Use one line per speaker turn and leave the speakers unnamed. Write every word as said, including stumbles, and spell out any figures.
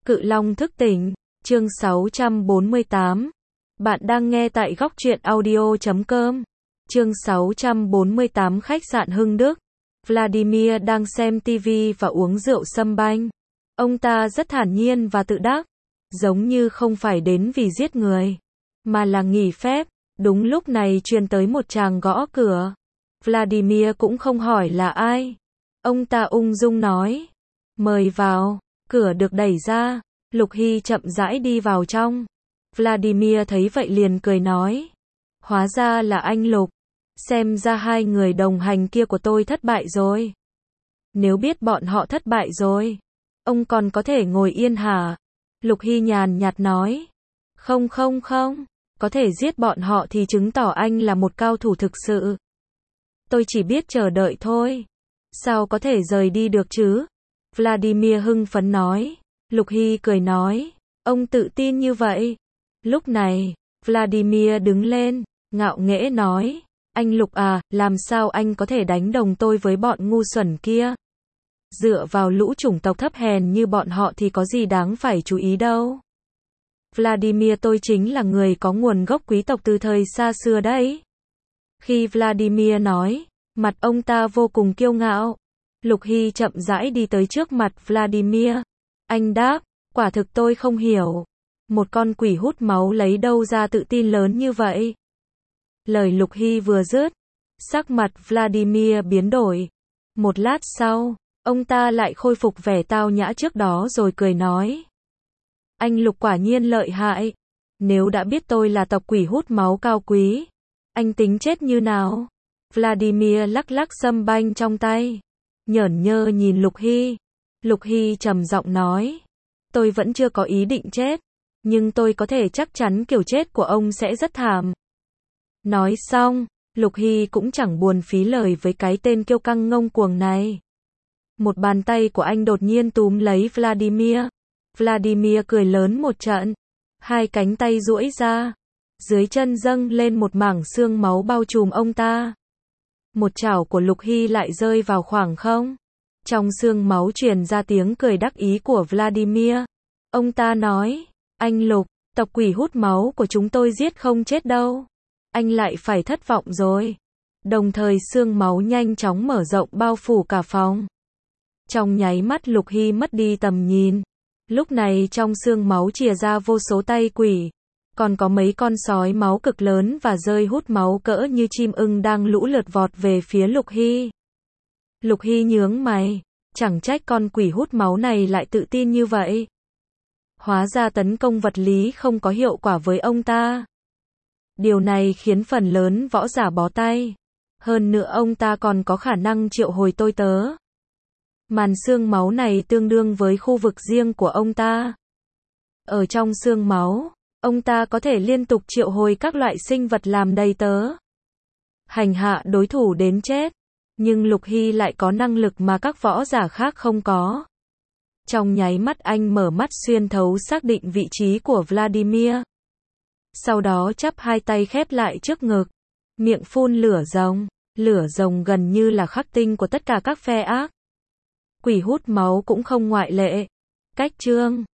Cự Long thức tỉnh, chương sáu trăm bốn mươi tám. Bạn đang nghe tại góc truyện audio chấm com. Chương sáu trăm bốn mươi tám. Khách sạn Hưng Đức. Vladimir đang xem ti vi và uống rượu sâm banh. Ông ta rất thản nhiên và tự đắc, giống như không phải đến vì giết người, mà là nghỉ phép. Đúng lúc này truyền tới một tràng gõ cửa. Vladimir cũng không hỏi là ai. Ông ta ung dung nói, mời vào. Cửa được đẩy ra, Lục Hy chậm rãi đi vào trong. Vladimir thấy vậy liền cười nói, hóa ra là anh Lục. Xem ra hai người đồng hành kia của tôi thất bại rồi. Nếu biết bọn họ thất bại rồi, ông còn có thể ngồi yên hả? Lục Hy nhàn nhạt nói, không không không, có thể giết bọn họ thì chứng tỏ anh là một cao thủ thực sự. Tôi chỉ biết chờ đợi thôi. Sao có thể rời đi được chứ? Vladimir hưng phấn nói. Lục Hy cười nói, ông tự tin như vậy. Lúc này, Vladimir đứng lên, ngạo nghễ nói, anh Lục à, làm sao anh có thể đánh đồng tôi với bọn ngu xuẩn kia? Dựa vào lũ chủng tộc thấp hèn như bọn họ thì có gì đáng phải chú ý đâu. Vladimir, tôi chính là người có nguồn gốc quý tộc từ thời xa xưa đấy. Khi Vladimir nói, mặt ông ta vô cùng kiêu ngạo. Lục Hy chậm rãi đi tới trước mặt Vladimir. Anh đáp, quả thực tôi không hiểu. Một con quỷ hút máu lấy đâu ra tự tin lớn như vậy? Lời Lục Hy vừa dứt, sắc mặt Vladimir biến đổi. Một lát sau, ông ta lại khôi phục vẻ tao nhã trước đó rồi cười nói. Anh Lục quả nhiên lợi hại. Nếu đã biết tôi là tộc quỷ hút máu cao quý, anh tính chết như nào? Vladimir lắc lắc sâm banh trong tay, nhởn nhơ nhìn Lục Hy. Lục Hy trầm giọng nói, tôi vẫn chưa có ý định chết, nhưng tôi có thể chắc chắn kiểu chết của ông sẽ rất thảm. Nói xong, Lục Hy cũng chẳng buồn phí lời với cái tên kiêu căng ngông cuồng này. Một bàn tay của anh đột nhiên túm lấy Vladimir. Vladimir cười lớn một trận, hai cánh tay duỗi ra, dưới chân dâng lên một mảng xương máu bao trùm ông ta. Một chảo của Lục Hy lại rơi vào khoảng không. Trong xương máu truyền ra tiếng cười đắc ý của Vladimir. Ông ta nói, anh Lục, tộc quỷ hút máu của chúng tôi giết không chết đâu. Anh lại phải thất vọng rồi. Đồng thời xương máu nhanh chóng mở rộng bao phủ cả phòng. Trong nháy mắt Lục Hy mất đi tầm nhìn. Lúc này trong xương máu chìa ra vô số tay quỷ. Còn có mấy con sói máu cực lớn và rơi hút máu cỡ như chim ưng đang lũ lượt vọt về phía Lục Hy. Lục Hy nhướng mày, chẳng trách con quỷ hút máu này lại tự tin như vậy. Hóa ra tấn công vật lý không có hiệu quả với ông ta. Điều này khiến phần lớn võ giả bó tay. Hơn nữa ông ta còn có khả năng triệu hồi tôi tớ. Màn xương máu này tương đương với khu vực riêng của ông ta. Ở trong xương máu, ông ta có thể liên tục triệu hồi các loại sinh vật làm đầy tớ, hành hạ đối thủ đến chết. Nhưng Lục Hy lại có năng lực mà các võ giả khác không có. Trong nháy mắt anh mở mắt xuyên thấu xác định vị trí của Vladimir. Sau đó chắp hai tay khép lại trước ngực, miệng phun lửa rồng. Lửa rồng gần như là khắc tinh của tất cả các phe ác. Quỷ hút máu cũng không ngoại lệ. Cách chương